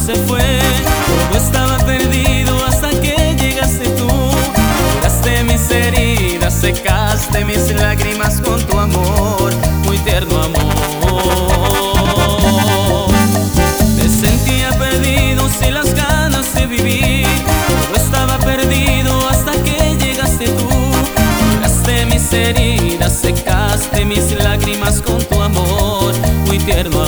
se fue, todo estaba perdido hasta que llegaste tú. Curaste mis heridas, secaste mis lágrimas con tu amor, muy tierno amor. Me sentía perdido sin las ganas de vivir, todo estaba perdido hasta que llegaste tú. Curaste mis heridas, secaste mis lágrimas con tu amor, muy tierno